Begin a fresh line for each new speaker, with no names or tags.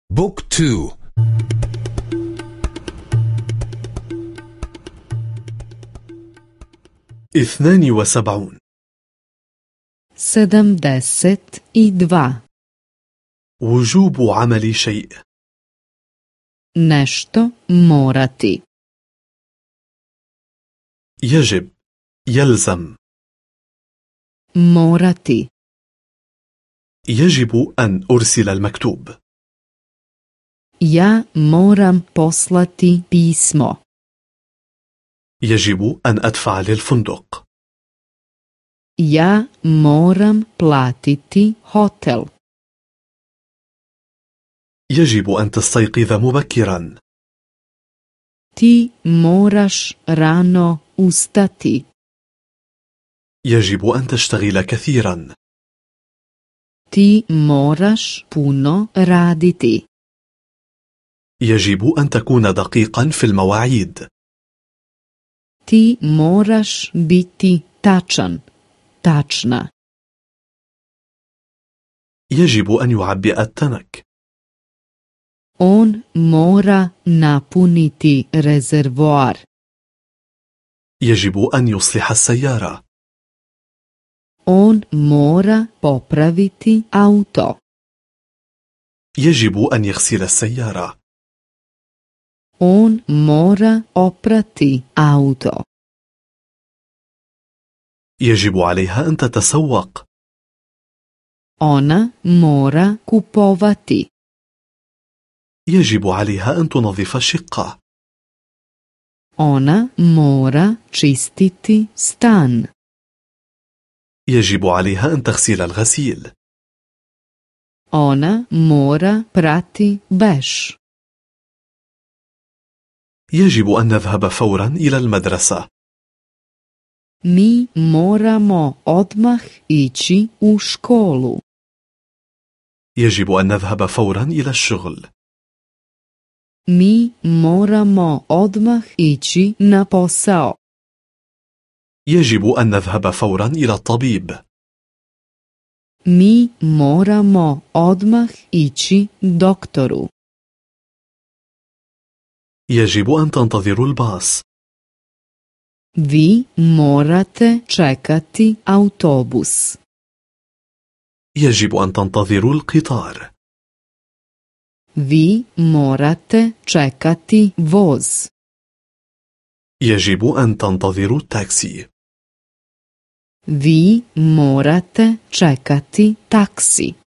بوك تو.
72.
72.
وجوب عمل شيء.
Nešto morati.
يجب، يلزم.
Morati.
يجب أن أرسل المكتوب.
Ja moram poslati pismo.
يجب أن أدفع للفندق.
Ja moram platiti hotel.
يجب أن تستيقظ مبكرا.
Ti moraš rano ustati.
يجب أن تشتغل كثيرا.
Ti moraš puno raditi.
يجب أن تكون دقيقا في المواعيد.
Ti moraš biti tačan, tačna.
يجب أن يعبئ التنك.
On mora napuniti rezervoar.
يجب أن يصلح السيارة.
On mora popraviti auto.
يجب أن يغسل السيارة.
On mora oprati auto.
يجب عليها أن تتسوق.
Ona mora kupovati.
يجب عليها أن تنظف الشقة.
Ona mora čistiti stan.
يجب عليها أن تغسل الغسيل.
Ona mora prati veš.
يجب أن نذهب فورا إلى المدرسة.
Mi moramo odmah ići u školu.
يجب أن نذهب فورا إلى الشغل.
Mi moramo odmah ići na posao.
يجب أن نذهب فورا إلى الطبيب.
Mi moramo odmah ići doktoru.
يجب أن تنتظروا الباص.
Vi morate čekati autobus.
يجب أن تنتظروا القطار.
Vi morate čekati voz.
يجب أن تنتظروا التاكسي.
Vi morate čekati taksi.